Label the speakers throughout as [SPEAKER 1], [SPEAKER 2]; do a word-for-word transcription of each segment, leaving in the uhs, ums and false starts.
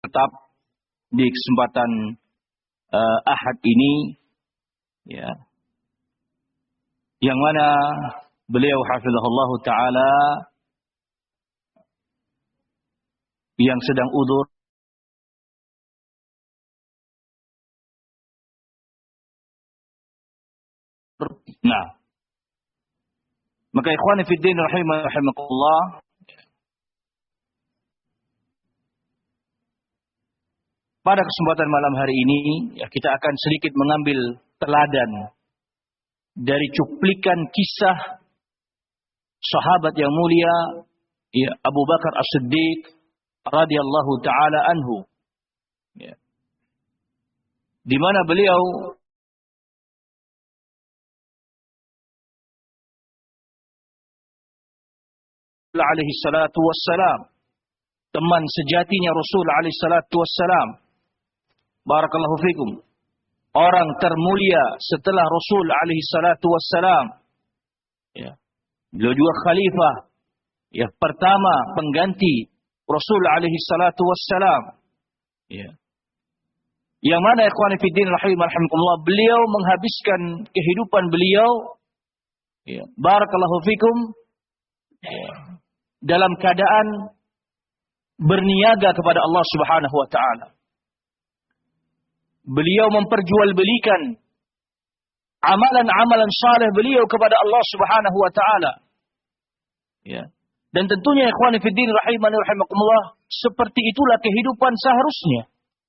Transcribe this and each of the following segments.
[SPEAKER 1] tetap di kesempatan uh, Ahad ini, ya, yang mana beliau hafizahullah taala yang sedang udzur nah, maka ikhwani fid din rahimakumullah, pada kesempatan malam hari ini ya, kita akan sedikit mengambil teladan dari cuplikan kisah sahabat yang mulia ya, Abu Bakar As-Siddiq radhiyallahu taala anhu, ya, di mana beliau alaihi salatu wassalam, teman sejatinya Rasul alaihi salatu wassalam. Barakallahu fikum. Orang termulia setelah Rasul alaihi salatu wassalam. Ya. Beliau juga khalifah. Ya, pertama pengganti Rasul alaihi salatu wassalam. Ya. Yang mana ikhwan fillah rahimakumullah, beliau menghabiskan kehidupan beliau, ya, barakallahu fikum, ya, dalam keadaan berniaga kepada Allah Subhanahu wa taala. Beliau memperjualbelikan amalan-amalan saleh beliau kepada Allah Subhanahu wa taala. Ya. Dan tentunya ikhwan fillah rahimani rahimakumullah, seperti itulah kehidupan seharusnya.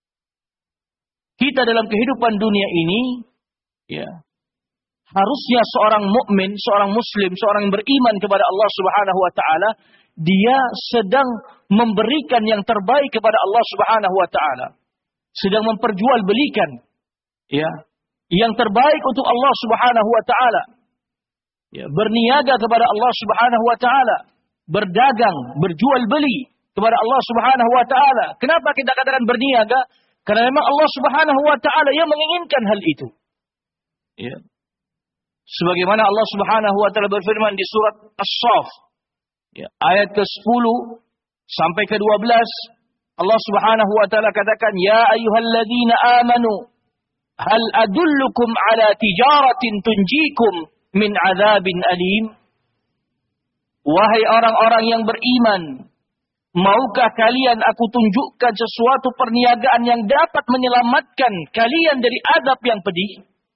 [SPEAKER 1] Kita dalam kehidupan dunia ini, ya, harusnya seorang mukmin, seorang muslim, seorang yang beriman kepada Allah Subhanahu wa taala, dia sedang memberikan yang terbaik kepada Allah Subhanahu wa taala. Sedang memperjualbelikan, ya, yang terbaik untuk Allah Subhanahu wa taala. Ya, berniaga kepada Allah Subhanahu wa taala, berdagang, berjual beli kepada Allah Subhanahu wa taala. Kenapa kita katakan berniaga? Karena memang Allah Subhanahu wa taala yang menginginkan hal itu. Ya. Sebagaimana Allah Subhanahu wa taala berfirman di surat As-Saff, ya, ayat ke sepuluh sampai ke dua belas, Allah Subhanahu wa taala katakan, "Ya ayyuhalladzina amanu, hal adullukum ala tijaratin tunjikum min adzabin alim?" Wahai orang-orang yang beriman, maukah kalian aku tunjukkan sesuatu perniagaan yang dapat menyelamatkan kalian dari azab yang pedih?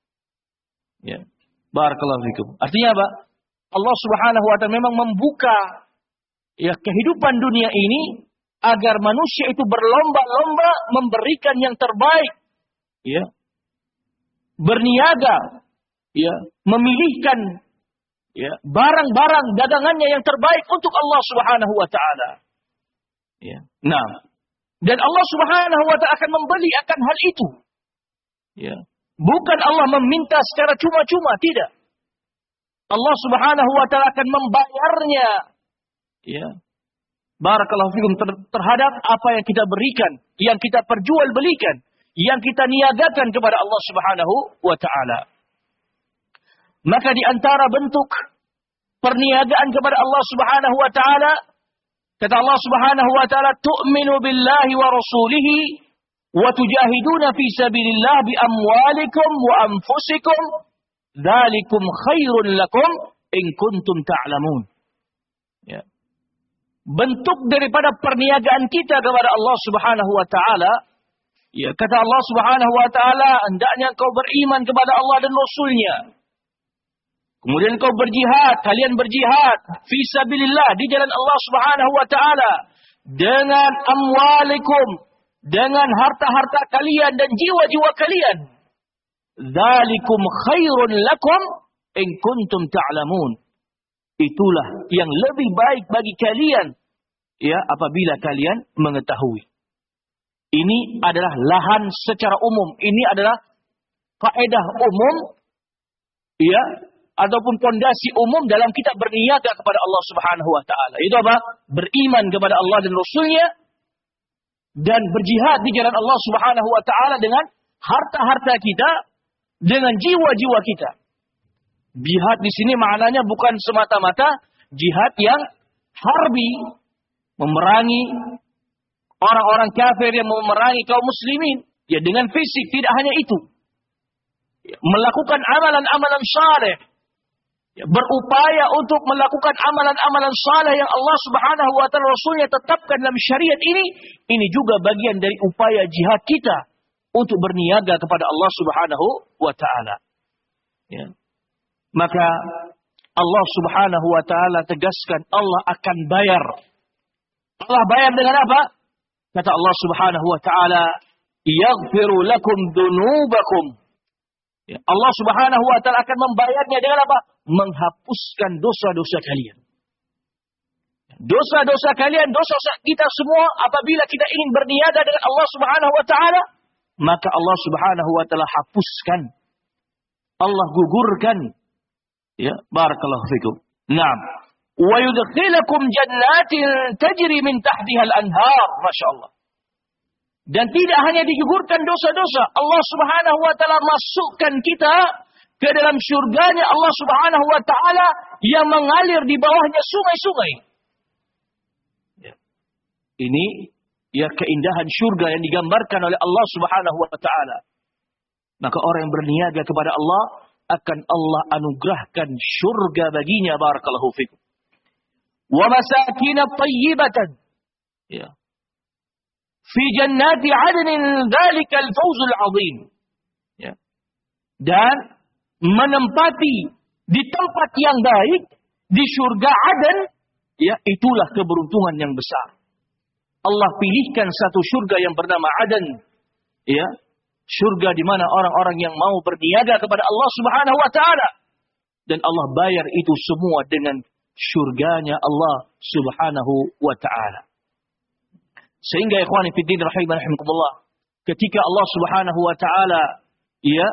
[SPEAKER 1] Ya. Barakallahu fikum. Artinya apa? Allah Subhanahu wa taala memang membuka, ya, kehidupan dunia ini agar manusia itu berlomba-lomba memberikan yang terbaik, ya, berniaga, ya, memilihkan, ya, barang-barang dagangannya yang terbaik untuk Allah Subhanahu wa taala. Ya. Nah, dan Allah Subhanahu wa taala akan membeli akan hal itu. Ya. Bukan Allah meminta secara cuma-cuma, tidak. Allah Subhanahu wa taala akan membayarnya, ya, barakallahu fikum, ter terhadap apa yang kita berikan, yang kita perjualbelikan, yang kita niagakan kepada Allah Subhanahu wa taala. Maka di antara bentuk perniagaan kepada Allah Subhanahu wa taala, kata Allah Subhanahu wa taala, "Tu'minu billahi wa rasulihi wa tujahiduna fi sabilillah bi amwalikum wa anfusikum, dzalikum khairun lakum in kuntum ta'lamun." Ya. Bentuk daripada perniagaan kita kepada Allah Subhanahu wa taala, ya, kata Allah Subhanahu wa taala, hendaknya kau beriman kepada Allah dan Rasul-Nya. Kemudian kau berjihad, kalian berjihad fi sabilillah, di jalan Allah Subhanahu wa taala, dengan amwalikum, dengan harta-harta kalian dan jiwa-jiwa kalian. Dzalikum khairun lakum in kuntum ta'lamun. Itulah yang lebih baik bagi kalian, ya, apabila kalian mengetahui. Ini adalah lahan secara umum. Ini adalah kaidah umum, ya, ataupun pondasi umum dalam kita berniaga kepada Allah Subhanahu wa taala. Itu apa? Beriman kepada Allah dan Rasul-Nya dan berjihad di jalan Allah Subhanahu wa taala dengan harta-harta kita, dengan jiwa-jiwa kita. Jihad di sini maknanya bukan semata-mata jihad yang harbi, memerangi orang-orang kafir yang memerangi kaum muslimin. Ya dengan fisik, tidak hanya itu. Ya, melakukan amalan-amalan saleh. Ya, berupaya untuk melakukan amalan-amalan saleh yang Allah Subhanahu wa taala Rasulnya tetapkan dalam syariat ini, ini juga bagian dari upaya jihad kita untuk berniaga kepada Allah Subhanahu wa taala. Ya. Maka Allah Subhanahu wa taala tegaskan Allah akan bayar. Allah bayar dengan apa? Kata Allah Subhanahu wa taala, "Yaghfiru lakum dzunubakum." Ya, Allah Subhanahu wa taala akan membayarnya dengan apa? Menghapuskan dosa-dosa kalian. Dosa-dosa kalian, dosa-dosa kita semua apabila kita ingin berniaga dengan Allah Subhanahu wa taala, maka Allah Subhanahu wa taala hapuskan. Allah gugurkan. Ya, barakallahu fikum. Naam. Wa yudkhilukum jannatin tajri min tahtiha al-anhar. Masyaallah. Dan tidak hanya digugurkan dosa-dosa, Allah Subhanahu wa taala masukkan kita ke dalam surganya Allah Subhanahu wa taala yang mengalir di bawahnya sungai-sungai. Ya. Ini ya keindahan surga yang digambarkan oleh Allah Subhanahu wa taala. Maka orang yang berniaga kepada Allah akan Allah anugerahkan surga baginya, barakallahu fikum. Wa masakin thayyibatan. Ya. Fi jannati 'adnin dzalika al-fawz al-'azim. Ya. Dan menempati di tempat yang baik di surga Aden, ya itulah keberuntungan yang besar. Allah pilihkan satu surga yang bernama Aden, ya, surga di mana orang-orang yang mau berniaga kepada Allah Subhanahu wa taala, dan Allah bayar itu semua dengan surganya Allah Subhanahu wa taala. Sehingga ikhwani fi din rahimakumullah, ketika Allah Subhanahu wa taala ya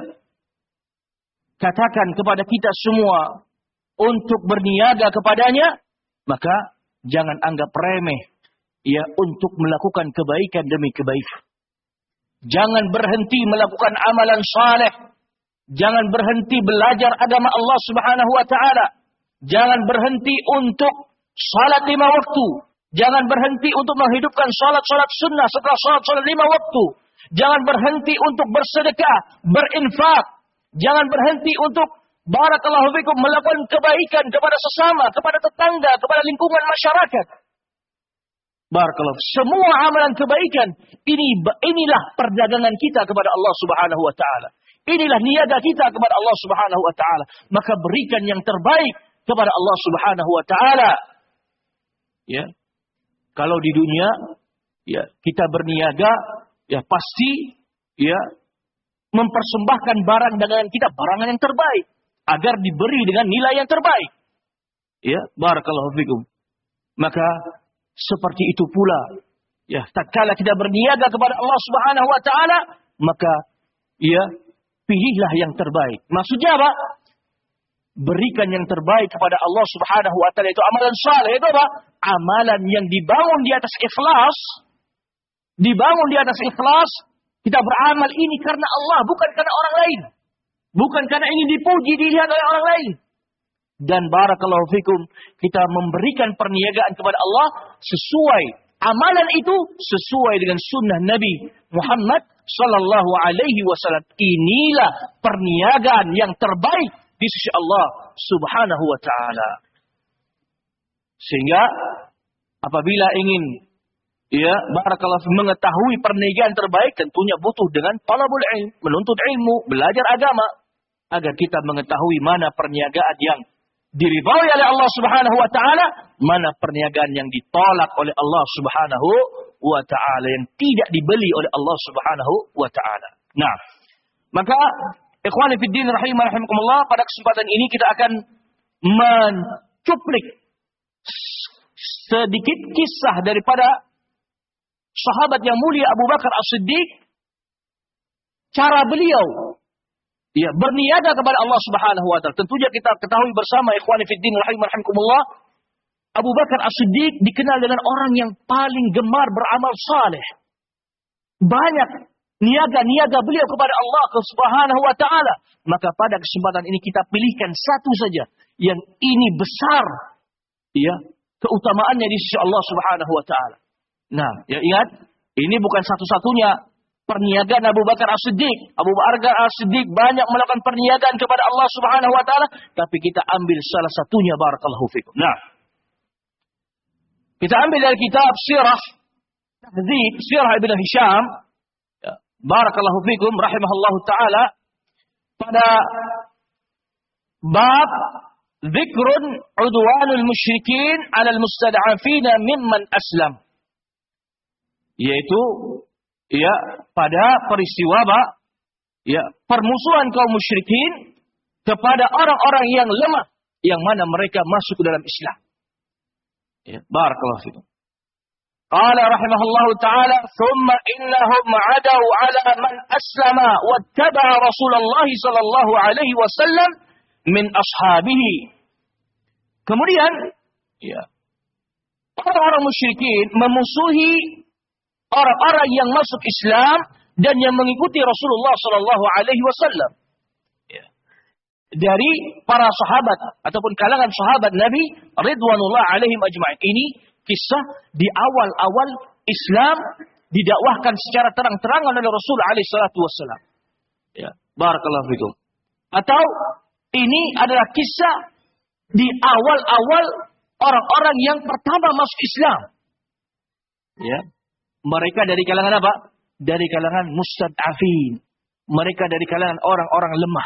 [SPEAKER 1] katakan kepada kita semua untuk berniaga kepadanya, maka jangan anggap remeh ya untuk melakukan kebaikan demi kebaikan. Jangan berhenti melakukan amalan saleh. Jangan berhenti belajar agama Allah Subhanahu wa taala. Jangan berhenti untuk salat lima waktu. Jangan berhenti untuk menghidupkan salat-salat sunnah setelah salat-salat lima waktu. Jangan berhenti untuk bersedekah, berinfak. Jangan berhenti untuk barakallahu fikum melakukan kebaikan kepada sesama, kepada tetangga, kepada lingkungan masyarakat. Barakallahu. Semua amalan kebaikan ini inilah perdagangan kita kepada Allah Subhanahu wa taala. Inilah niaga kita kepada Allah Subhanahu wa taala. Maka berikan yang terbaik kepada Allah Subhanahu wa taala. Ya. Kalau di dunia ya kita berniaga ya pasti ya mempersembahkan barang dagangan kita, barang yang terbaik agar diberi dengan nilai yang terbaik. Ya, barakallahu fikum. Maka seperti itu pula ya tatkala kita berniaga kepada Allah Subhanahu wa taala, maka ya pilihlah yang terbaik. Maksudnya apa? Berikan yang terbaik kepada Allah Subhanahu wa taala, itu amalan saleh. Itu apa? Amalan yang dibangun di atas ikhlas. Dibangun di atas ikhlas. Kita beramal ini karena Allah, bukan karena orang lain. Bukan karena ingin dipuji, dilihat oleh orang lain. Dan barakallahu fikum, kita memberikan perniagaan kepada Allah sesuai amalan itu sesuai dengan sunnah Nabi Muhammad sallallahu alaihi wasallam. Inilah perniagaan yang terbaik di sisi Allah Subhanahu wa taala. Sehingga apabila ingin ya barakallahu mengetahui perniagaan terbaik, tentunya butuh dengan talabul ilm, menuntut ilmu, belajar agama agar kita mengetahui mana perniagaan yang diridhai oleh Allah Subhanahu wa taala, mana perniagaan yang ditolak oleh Allah Subhanahu wa taala, yang tidak dibeli oleh Allah Subhanahu wa taala. Nah, maka ikhwani fid din rahimakumullah, pada kesempatan ini kita akan mencuplik sedikit kisah daripada sahabat yang mulia Abu Bakar As-Siddiq, cara beliau ya berniaga kepada Allah Subhanahu wa taala. Tentunya kita ketahui bersama ikhwani fid din rahimakumullah, Abu Bakar As-Siddiq dikenal dengan orang yang paling gemar beramal saleh. Banyak niaga-niaga beliau kepada Allah Subhanahu wa taala. Maka pada kesempatan ini kita pilihkan satu saja yang ini besar ya keutamaannya di sisi Allah Subhanahu wa taala. Nah, ya ingat Ini bukan satu-satunya perniagaan Abu Bakar As-Siddiq. Abu Bakar As-Siddiq banyak melakukan perniagaan kepada Allah Subhanahu wa taala, tapi kita ambil salah satunya, barakallahu fikum. Nah, kita ambil dari kitab Sirah Tahdzib Sirah Ibn Hisham, ya, barakallahu fikum rahimahullahu taala, pada bab dzikrun udwanul musyrikin 'alal mustad'afina mimman aslam. Yaitu ya pada peristiwa apa? Ya, permusuhan kaum musyrikin kepada orang-orang yang lemah yang mana mereka masuk ke dalam Islam. Ya, barakallahu fikum. Qala rahimahullahu ta'ala, "Tsumma innahum 'adaw 'ala man aslama wattaba'a Rasulullah sallallahu alaihi wasallam min ashabihi." Kemudian, ya, orang-orang musyrikin memusuhi orang-orang yang masuk Islam dan yang mengikuti Rasulullah sallallahu alaihi wasallam. Ya. Dari para sahabat ataupun kalangan sahabat Nabi ridwanullah alaihim ajma'in. Ini kisah di awal-awal Islam didakwahkan secara terang-terangan oleh Rasul alaihi salatu wasallam. Ya, barakallahu fikum. Atau ini adalah kisah di awal-awal orang-orang yang pertama masuk Islam. Ya. Mereka dari kalangan apa? Dari kalangan mustad'afin. Mereka dari kalangan orang-orang lemah.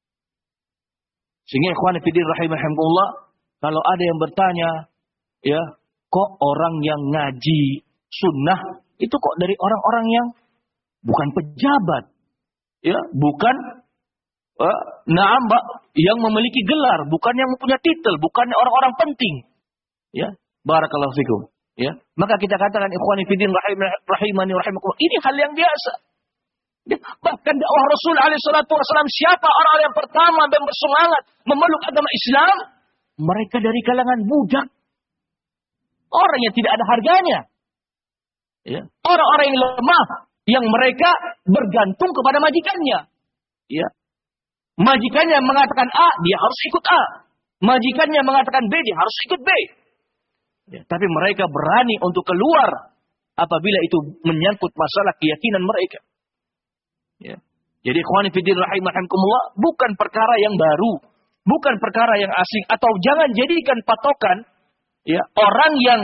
[SPEAKER 1] Sehingga ikhwan fillah rahimakumullah, kalau ada yang bertanya, ya, kok orang yang ngaji sunnah itu kok dari orang-orang yang bukan pejabat, ya, bukan uh, naam, yang memiliki gelar, bukan yang mempunyai titel, bukan orang-orang penting, ya, barakallahu fikum. Ya, maka kita katakan ikhwani fiddin rahimani rahimakumullah, ini hal yang biasa. Ya, bahkan dakwah Rasul alaihi salatu wasallam, siapa orang yang pertama dan bersemangat memeluk agama Islam? Mereka dari kalangan budak. Orang yang tidak ada harganya. Ya, orang-orang yang lemah yang mereka bergantung kepada majikannya. Ya. Majikannya mengatakan A, dia harus ikut A. Majikannya mengatakan B, dia harus ikut B. Ya, tapi mereka berani untuk keluar apabila itu menyangkut masalah keyakinan mereka. Ya. Jadi ikhwani fiddin rahimakumullah, bukan perkara yang baru, bukan perkara yang asing, atau jangan jadikan patokan ya orang yang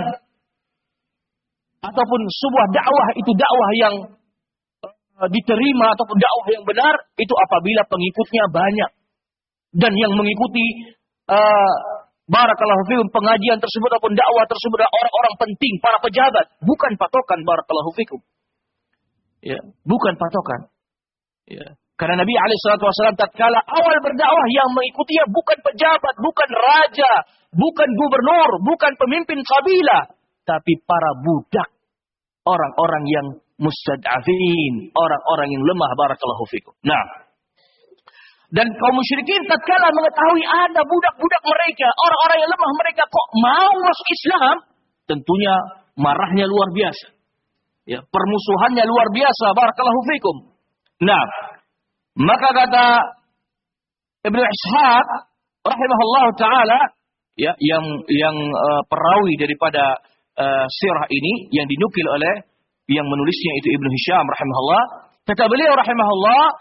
[SPEAKER 1] ataupun sebuah dakwah itu dakwah yang uh, diterima ataupun dakwah yang benar itu apabila pengikutnya banyak dan yang mengikuti uh, barakallahu fikum pengajian tersebut ataupun dakwah tersebut adalah orang-orang penting, para pejabat. Bukan patokan, barakallahu fikum. Ya, bukan patokan. Ya. Karena Nabi alaihi salatu wasallam tatkala awal berdakwah yang mengikutinya bukan pejabat, bukan raja, bukan gubernur, bukan pemimpin kabilah, tapi para budak. Orang-orang yang mustad'afin, orang-orang yang lemah, barakallahu fikum. Nah, dan kaum musyrikin tatkala mengetahui ada budak-budak mereka, orang-orang yang lemah mereka kok mau masuk Islam, tentunya marahnya luar biasa. Ya, permusuhannya luar biasa, barakallahu fikum. Nah, maka kata Ibnu Ishaq rahimahullah taala, ya, yang yang uh, perawi daripada uh, sirah ini yang dinukil oleh yang menulisnya itu Ibnu Hisham rahimahullah, kata beliau rahimahullah,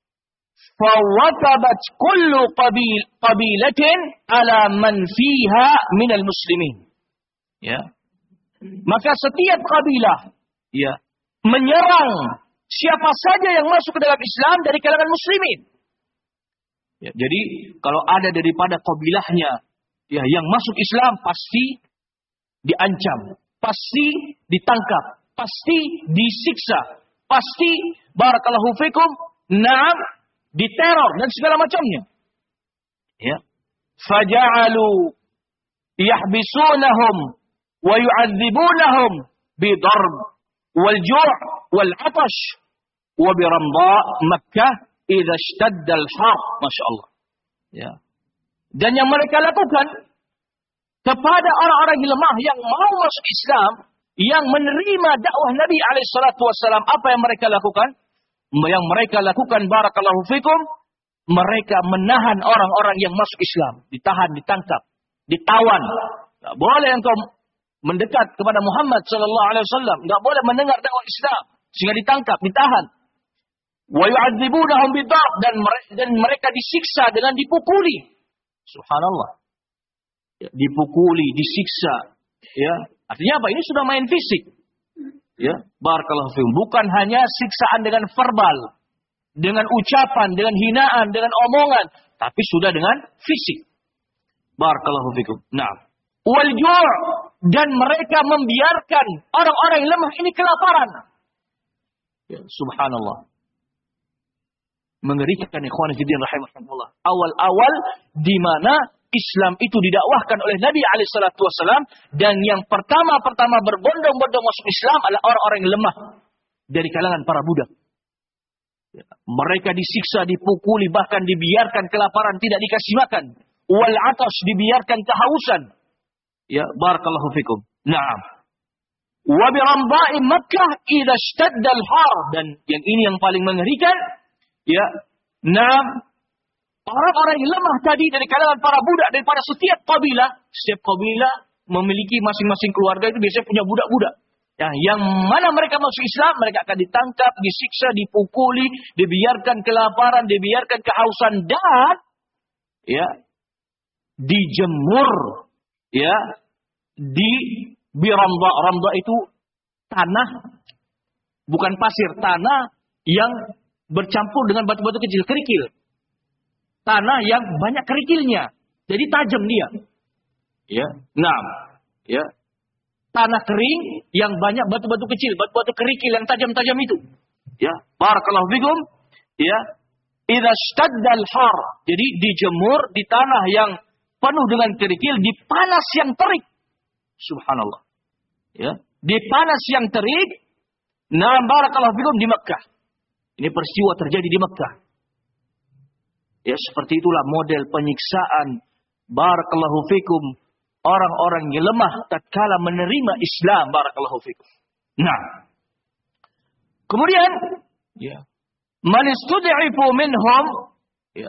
[SPEAKER 1] فَوَتَبَتْ كُلُّ قَبِيلَ قَبِيلَةٍ عَلَى مَنْ فِيهَا مِنَ الْمُسْلِمِينَ. Ya. Maka setiap kabilah ya menyerang siapa saja yang masuk ke dalam Islam dari kalangan muslimin. Ya, jadi kalau ada daripada kabilahnya ya yang masuk Islam pasti diancam, pasti ditangkap, pasti disiksa, pasti barakallahu fikum, na'am, diteror dan segala macamnya. Ya. Faja'alu yahbisunahum wa yu'adzibunahum bidarb wal ju' wal 'atash wa bi ramda Makkah idza ishtadda al-har. Masyaallah. Ya. Dan yang mereka lakukan kepada orang-orang yang lemah yang mau masuk Islam, yang menerima dakwah Nabi alaihi salatu wasallam, apa yang mereka lakukan? Yang mereka lakukan, barakallahu fikum, mereka menahan orang-orang yang masuk Islam, ditahan, ditangkap, ditawan. Tidak boleh engkau mendekat kepada Muhammad sallallahu alaihi wasallam, enggak boleh mendengar dakwah Islam sehingga ditangkap, ditahan. Wa yu'adzibunahum bid-darb, dan mereka, dan mereka disiksa dengan dipukuli. Subhanallah. Ya, dipukuli, disiksa. Ya, artinya apa? Ini sudah main fisik. Ya, barakallahu fikum. Bukan hanya siksaan dengan verbal, dengan ucapan, dengan hinaan, dengan omongan, tapi sudah dengan fisik. Barakallahu fikum. Nah, wal ju', dan mereka membiarkan orang-orang yang lemah ini kelaparan. Ya, subhanallah. Mengerikan, ikhwan fillah rahimakumullah. Awal-awal di mana Islam itu didakwahkan oleh Nabi alaihi salatu wasallam, dan yang pertama-pertama berbondong-bondong masuk Islam adalah orang-orang yang lemah dari kalangan para budak. Ya, mereka disiksa, dipukuli, bahkan dibiarkan kelaparan, tidak dikasih makan. Wal atas, dibiarkan kehausan. Ya, barakallahu fikum. Naam. Wa bi ramba'i Makkah idza ishtadda al-har, dan yang ini yang paling mengerikan, ya. Naam. Orang-orang yang lemah tadi dari kalangan para budak daripada setiap kabilah, setiap kabilah memiliki masing-masing keluarga itu biasanya punya budak-budak. Ya, yang mana mereka masuk Islam, mereka akan ditangkap, disiksa, dipukuli, dibiarkan kelaparan, dibiarkan kehausan, dan ya, dijemur, ya, di biramda. Ramda itu tanah, bukan pasir, tanah yang bercampur dengan batu-batu kecil, kerikil. Tanah yang banyak kerikilnya, jadi tajam dia. Ya, nah, ya, tanah kering yang banyak batu-batu kecil, batu-batu kerikil yang tajam-tajam itu. Ya, barakallahu fikum. Ya, idza ishtadda al-har, jadi dijemur di tanah yang penuh dengan kerikil, di panas yang terik. Subhanallah. Ya, di panas yang terik. Nah, barakallahu fikum, di Mekah. Ini peristiwa terjadi di Mekah. Ya, seperti itulah model penyiksaan, barakallahu fikum, orang-orang yang lemah tatkala menerima Islam, barakallahu fikum. Nah, kemudian, ya, man istud'ifu minhum, ya,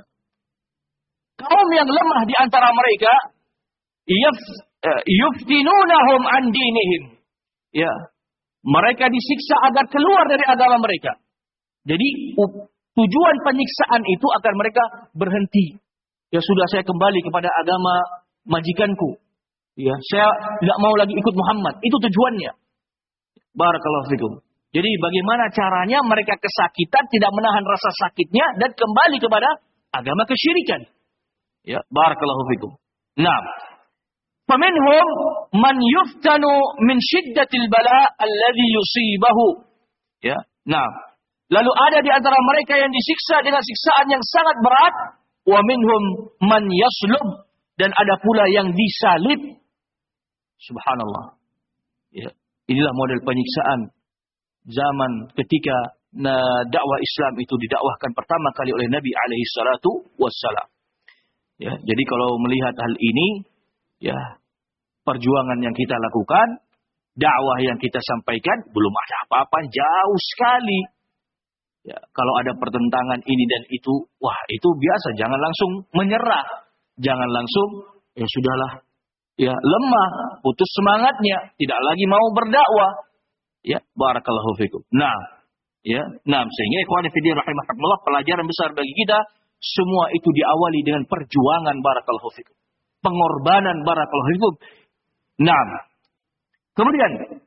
[SPEAKER 1] kaum yang lemah di antara mereka, yaf, yuftinunahum an dinihim. Ya, mereka disiksa agar keluar dari agama mereka. Jadi tujuan penyiksaan itu agar mereka berhenti. Ya sudah, saya kembali kepada agama majikanku. Ya, saya tidak mau lagi ikut Muhammad. Itu tujuannya. Barakallahu fikum. Jadi bagaimana caranya mereka kesakitan, tidak menahan rasa sakitnya, dan kembali kepada agama kesyirikan. Ya, barakallahu fikum. Nah, faminhum man yuftanu min syiddatil bala alladhi yusibahu. Ya, nah. Lalu ada di antara mereka yang disiksa dengan siksaan yang sangat berat. Wa minhum man yaslub, dan ada pula yang disalib. Subhanallah. Ya, inilah model penyiksaan zaman ketika nah, dakwah Islam itu didakwahkan pertama kali oleh Nabi alaihi salatu wassalam. Ya, jadi kalau melihat hal ini, ya, perjuangan yang kita lakukan, dakwah yang kita sampaikan, belum ada apa-apa, jauh sekali. Ya, kalau ada pertentangan ini dan itu, wah itu biasa. Jangan langsung menyerah. Jangan langsung, ya sudahlah, ya lemah, putus semangatnya, tidak lagi mau berdakwah. Ya, barakallahu fikum. Nah, ya, nah sehingga ikhwan fillah rahimakumullah, pelajaran besar bagi kita, semua itu diawali dengan perjuangan, barakallahu fikum. Pengorbanan, barakallahu fikum. Nah, kemudian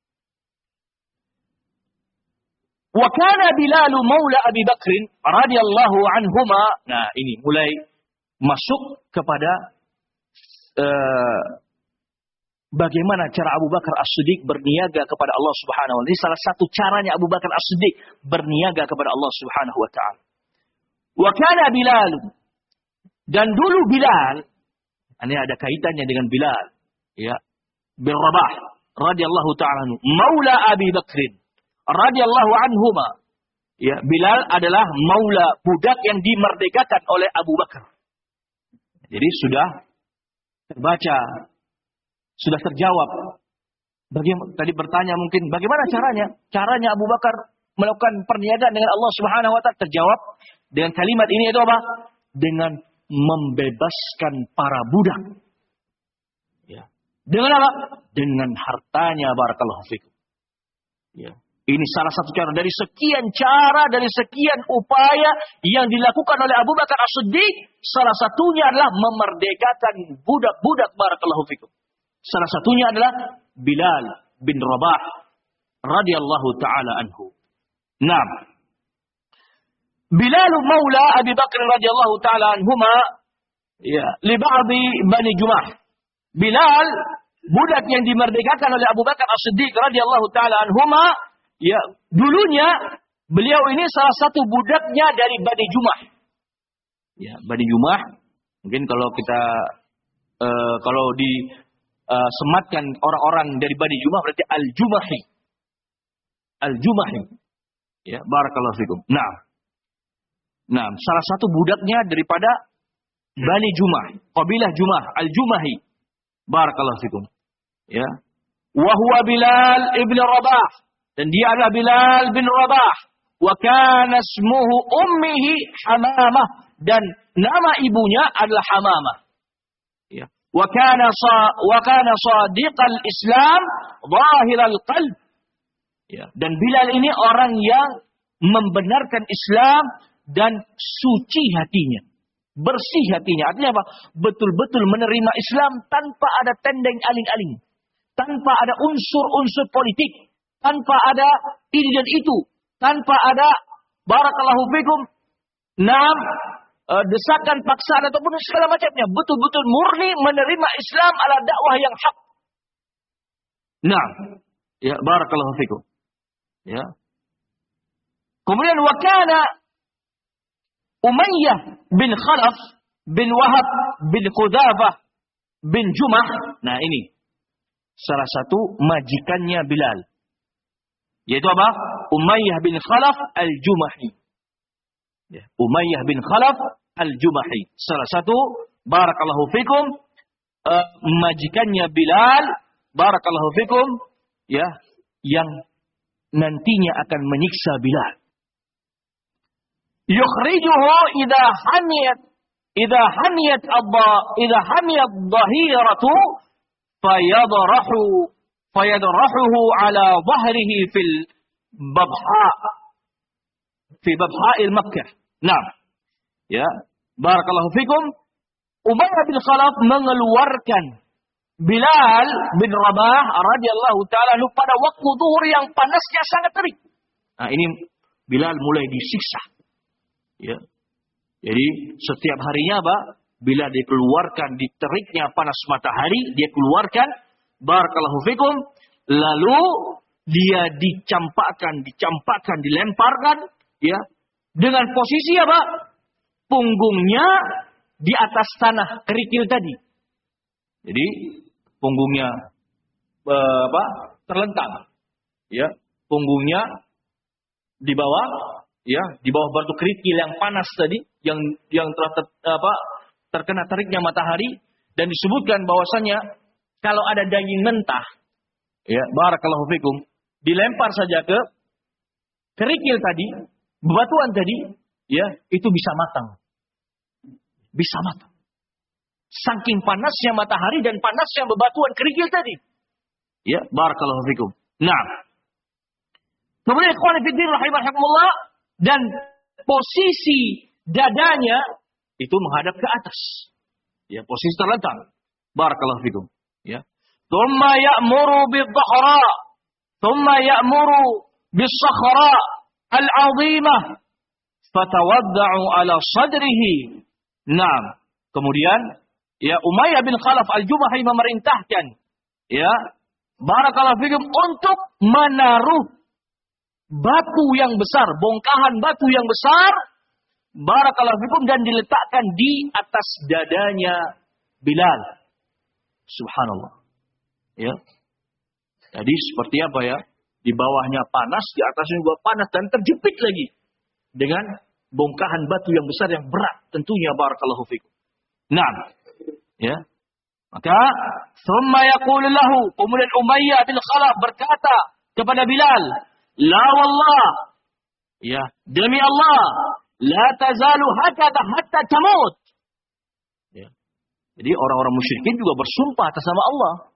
[SPEAKER 1] wa kana Bilal maula Abi Bakr radhiyallahu anhuma. Nah, ini mulai masuk kepada uh, bagaimana cara Abu Bakar As-Siddiq berniaga kepada Allah Subhanahu wa taala. Ini salah satu caranya Abu Bakar As-Siddiq berniaga kepada Allah Subhanahu wa taala. Wa kana Bilal, dan dulu Bilal, ini ada kaitannya dengan Bilal, ya, bin Rabah radhiyallahu taala anhu, maula Abi Bakr radhiyallahu anhuma. Ya, Bilal adalah maula, budak yang dimerdekakan oleh Abu Bakar. Jadi sudah terbaca, sudah terjawab. Bagaimana tadi bertanya mungkin bagaimana caranya? Caranya Abu Bakar melakukan perniagaan dengan Allah Subhanahu wa taala terjawab dengan kalimat ini, itu apa? Dengan membebaskan para budak. Ya, Dengan apa? Dengan hartanya, barakallahu fikum. Ya. Ini salah satu cara dari sekian cara, dari sekian upaya yang dilakukan oleh Abu Bakar As-Siddiq. Salah satunya adalah memerdekakan budak-budak, barakallahu fikum. Salah satunya adalah Bilal bin Rabah radhiyallahu taala anhu. Naam. Bilal maula Abi Bakar radhiyallahu taala anhuma ya, li ba'di Bani Jumah. Bilal budak yang dimerdekakan oleh Abu Bakar As-Siddiq radhiyallahu taala anhuma, ya, dulunya beliau ini salah satu budaknya dari Bani Jumah. Ya, Bani Jumah mungkin kalau kita uh, kalau di uh, sematkan orang-orang dari Bani Jumah berarti Al-Jumahi. Al-Jumahi. Ya, barakallahu fikum. Nah. Nah, salah satu budaknya daripada Bani Jumah, kabilah Jumah, Al-Jumahi. Barakallahu fikum. Ya. Wa huwa Bilal ibn Rabah, dan dia adalah Bilal bin Rabah. Wa kana ismuhu ummihi Hamamah, dan nama ibunya adalah Hamamah. Ya. Wa kana sa wa kana sadiqal Islam, zahiral qalb. Ya. Dan Bilal ini orang yang membenarkan Islam dan suci hatinya, bersih hatinya. Artinya apa? Betul-betul menerima Islam tanpa ada tendeng aling-aling, tanpa ada unsur-unsur politik, tanpa ada ini dan itu, tanpa ada barakallahu fikum, nam, e, desakan, paksaan ataupun segala macamnya. Betul-betul murni menerima Islam ala dakwah yang hak. Nah, ya, barakallahu fikum. Ya. Kemudian wakana Umayyah bin Khalaf bin Wahab bin Qudafah bin Jumah. Nah, ini salah satu majikannya Bilal. Yaitu apa? Umayyah bin Khalaf al-Jumahi. Ya. Umayyah bin Khalaf al-Jumahi. Salah satu, barakallahu fikum, uh, majikannya Bilal, barakallahu fikum, ya, yang nantinya akan menyiksa Bilal. Yukhrijuhu idza haniyat idza haniyat adha idza haniyat dhahiratu fayadrahu fayadrahuhu ala dhahrihi fil babha fi babha'il Makkah. Nah, ya, barakallahu fikum. Umayyah bin Khalaf mengeluarkan Bilal bin Rabah radhiyallahu taala pada waktu zuhur yang panasnya sangat terik. Nah, ini Bilal mulai disiksa. Ya. Jadi setiap harinya apa? Bila dikeluarkan di teriknya panas matahari, dia keluarkan, barakallahu fikum, lalu dia dicampakkan, dicampakkan, dilemparkan, ya, dengan posisi apa? Punggungnya di atas tanah kerikil tadi. Jadi punggungnya eh, apa? Terlentang, ya, punggungnya di bawah. Ya, di bawah batu kerikil yang panas tadi, yang yang telah ter, apa, terkena teriknya matahari, dan disebutkan bahwasanya kalau ada daging mentah, ya, barakallahu fikum, dilempar saja ke kerikil tadi, bebatuan tadi, ya, itu bisa matang, bisa matang. Saking panasnya matahari dan panasnya bebatuan kerikil tadi, ya, barakallahu fikum. Nah, kemudian ikhwan fillah rahimakumullah, dan posisi dadanya itu menghadap ke atas. Ya, posisi terlentang. Barakallahu fikum. Ya. Thumma ya'muru bid-dhahra, thumma ya'muru bis-sakhra al-'azimah fatawadda'u ala sadrihi. Naam. Kemudian, ya, Umayyah bin Khalaf al-Jumahi memerintahkan, ya, barakallahu fikum, untuk menaruh batu yang besar, bongkahan batu yang besar, barakallahu fikum, dan diletakkan di atas dadanya Bilal. Subhanallah. Ya. Jadi seperti apa ya? Di bawahnya panas, di atasnya juga panas, dan terjepit lagi dengan bongkahan batu yang besar yang berat, tentunya, barakallahu fikum. Nah, ya. Maka thumma yaqulu lahu, kemudian Umayyah bin Khalaf berkata kepada Bilal, la wallah, ya, demi Allah, la tazalu hakadha hatta tamut. Ya. Jadi orang-orang musyrikin juga bersumpah atas nama Allah.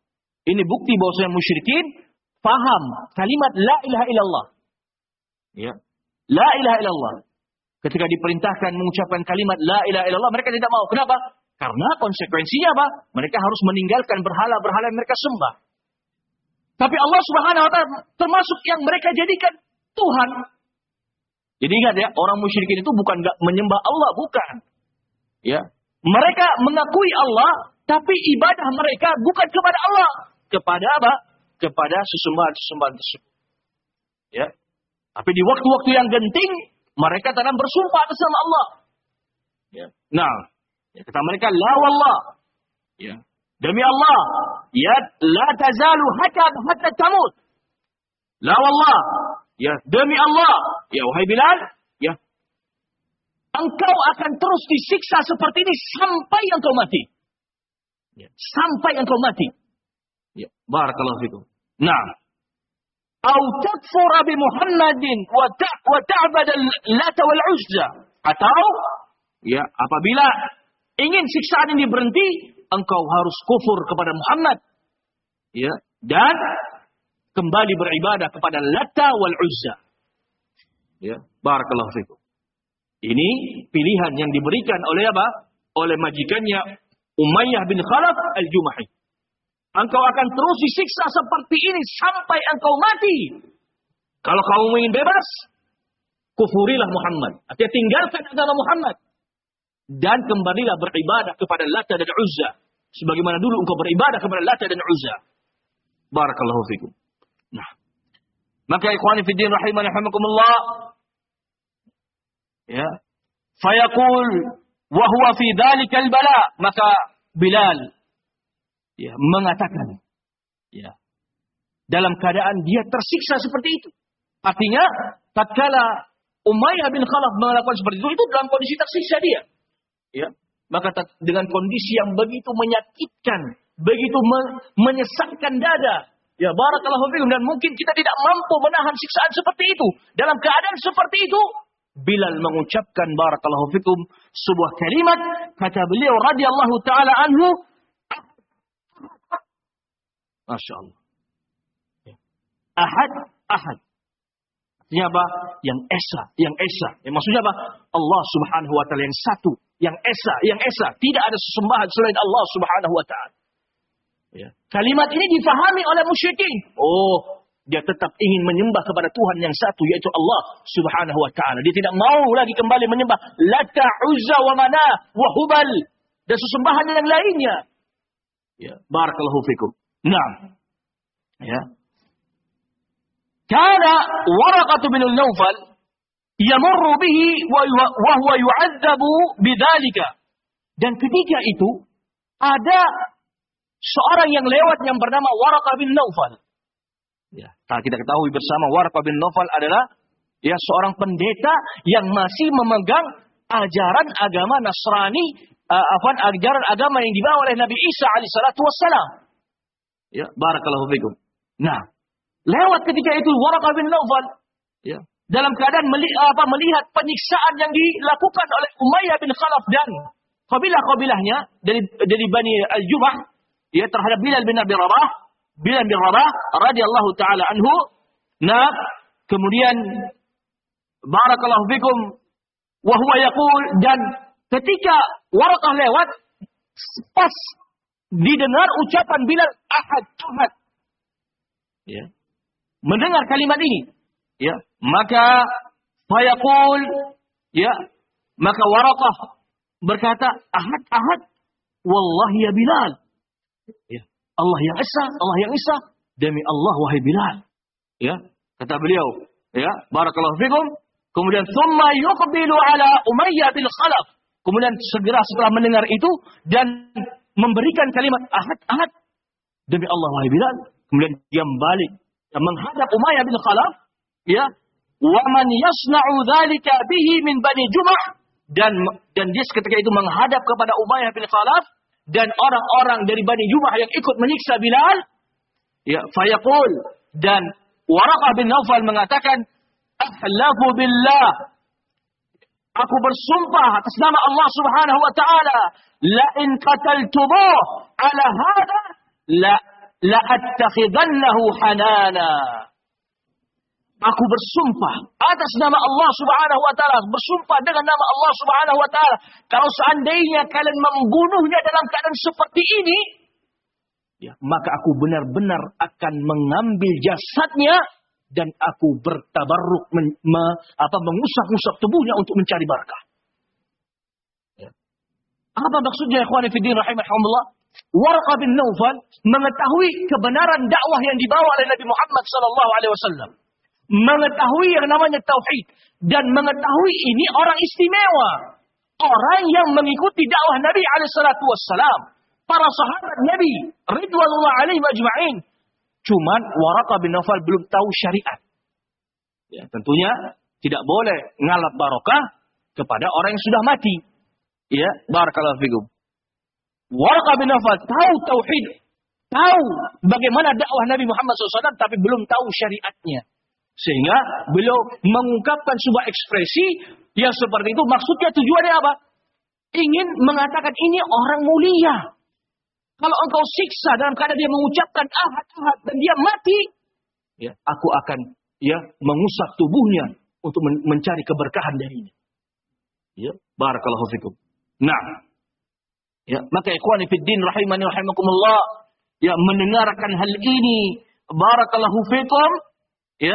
[SPEAKER 1] Ini bukti bahwasanya musyrikin paham kalimat la ilaha illallah. Ya. La ilaha illallah. Ketika diperintahkan mengucapkan kalimat la ilaha illallah, mereka tidak mau. Kenapa? Karena konsekuensinya apa? Mereka harus meninggalkan berhala-berhala yang mereka sembah. Tapi Allah Subhanahu wa taala termasuk yang mereka jadikan Tuhan. Jadi ingat ya, orang musyrikin itu bukan enggak menyembah Allah, bukan. Ya. Mereka mengakui Allah, tapi ibadah mereka bukan kepada Allah, kepada apa? Kepada sesembahan-sesembahan tersebut. Ya. Tapi di waktu-waktu yang genting, mereka tanam bersumpah atas nama Allah. Ya. Nah, ya, kata mereka, la wallah. Ya. Demi Allah, ya la tazalu hatta hatta tamut. La wallah. Ya, demi Allah, ya wahai Bilal, ya. Engkau akan terus disiksa seperti ini sampai engkau mati. Ya. Sampai engkau mati. Ya, barakallahu fikum. Nah, au takfura bi Muhammadin wa ta' wa ta'bad al-Lat wal Uzza. Atau ya, apabila ingin siksaan ini berhenti, engkau harus kufur kepada Muhammad. Ya, dan kembali beribadah kepada Lata wal Uzza. Ya, barakallahu fikum. Ini pilihan yang diberikan oleh apa? Oleh majikannya Umayyah bin Khalaf al-Jumahi. Engkau akan terus disiksa seperti ini sampai engkau mati. Kalau kamu ingin bebas, kufurilah Muhammad. Artinya tinggalkan agama Muhammad. Dan kembalilah beribadah kepada Lata dan Uzza. Sebagaimana dulu engkau beribadah kepada Lata dan Uzza. Barakallahu fikum. Nah, maka ikhwani fiddin rahimani rahimakumullah, ya, fayaqul wa huwa fi dzalikal bala, maka Bilal ya mengatakan, ya, dalam keadaan dia tersiksa seperti itu. Artinya tatkala Umayyah bin Khalaf melakukan seperti itu, itu dalam kondisi tersiksa dia. Ya, maka dengan kondisi yang begitu menyakitkan, begitu me- menyesakkan dada. Ya, barakallahu fikum, dan mungkin kita tidak mampu menahan siksaan seperti itu. Dalam keadaan seperti itu, Bilal mengucapkan barakallahu fikum sebuah kalimat, kata beliau radhiyallahu taala anhu, Masya Allah. Ahad, ahad. Artinya apa? Yang esa, yang esa. Yang maksudnya apa? Allah Subhanahu wa taala yang satu, yang esa, yang esa. Tidak ada sesembahan selain Allah Subhanahu wa taala. Ya. Kalimat ini difahami oleh musyrikin. Oh, dia tetap ingin menyembah kepada Tuhan yang satu, yaitu Allah Subhanahu wa taala. Dia tidak mau lagi kembali menyembah Lata, Uzza wa Manah wa Hubal dan sesembahan yang lainnya. Ya, barakallahu fikum. Nah. Ya. Kana Waraqah bin Naufal yamurru bihi wa huwa yu'adzabu bidzalika. Dan ketika itu ada seorang yang lewat yang bernama Waraqah bin Naufal. Ya, kita ketahui bersama Waraqah bin Naufal adalah ya seorang pendeta yang masih memegang ajaran agama Nasrani, uh, afwan ajaran agama yang dibawa oleh Nabi Isa alaihissalatu wassalam. Ya, barakallahu fikum. Nah, lewat ketika itu Waraqah bin Naufal ya, dalam keadaan meli- apa, melihat penyiksaan yang dilakukan oleh Umayyah bin Khalaf dan kabilah-kabilahnya dari dari Bani Al-Jumah ya terhadap Bilal bin Abi Rabah, Bilal bin Rabah radhiyallahu taala anhu. Nah, kemudian barakallahu fikum wa huwa yaqul, dan ketika Waraqah lewat pas didengar ucapan Bilal ahad, ahad. Ya. Mendengar kalimat ini, ya, maka fayaqul, ya, maka Waraqah berkata, ahad, ahad, wallahi ya Bilal. Ya. Allah yang Esa, Allah yang Esa, demi Allah wahai Bilal. Ya, kata beliau, ya, barakallahu fikum. Kemudian thumma yuqbilu ala Umayyah bin Khalaf. Kemudian segera setelah mendengar itu dan memberikan kalimat ahad, ahad, demi Allah wahai Bilal. Kemudian dia balik menghadap Umayyah bin Khalaf, ya, wa man yasna'u dzalika bihi min Bani Jumah, dan dan dia ketika itu menghadap kepada Umayyah bin Khalaf dan orang-orang dari Bani Jumah yang ikut menyiksa Bilal, ya, fayaqul, dan Waraqah bin Naufal mengatakan, ahlafu billah, aku bersumpah atas nama Allah Subhanahu wa taala, la in qataltumuh ala hada la la'attakhidannahu hanana. Aku bersumpah atas nama Allah Subhanahu wa taala, bersumpah dengan nama Allah Subhanahu wa taala, kalau seandainya kalian membunuhnya dalam keadaan seperti ini, ya, maka aku benar-benar akan mengambil jasadnya dan aku bertabarruk men, me, apa mengusap-usap tubuhnya untuk mencari barakah. Ya. Apa maksudnya ikhwani fillah rahimahumullah? Waraqah bin Naufal mengetahui kebenaran dakwah yang dibawa oleh Nabi Muhammad sallallahu alaihi wasallam. Mengetahui yang namanya tauhid dan mengetahui ini orang istimewa, orang yang mengikuti dakwah Nabi alaihi salatu wassalam, para sahabat Nabi ridwanullah alaihim ajma'in. Cuman Waraqah bin Naufal belum tahu syariat. Ya, tentunya tidak boleh ngalap barokah kepada orang yang sudah mati. Ya, barakallahu fikum. Waraqah bin Naufal tahu tauhid, tahu bagaimana dakwah Nabi Muhammad shallallahu alaihi wasallam, tapi belum tahu syariatnya. Sehingga beliau mengungkapkan sebuah ekspresi yang seperti itu. Maksudnya tujuannya apa? Ingin mengatakan ini orang mulia. Kalau engkau siksa dalam keadaan dia mengucapkan ahad-ahad dan dia mati, ya, aku akan ya mengusap tubuhnya untuk men mencari keberkahan darinya. Ya, barakallahu fikum. Nah, ya, maka ikhwani fid din rahimani rahimakumullah, ya, mendengarkan hal ini, barakallahu fikum, ya,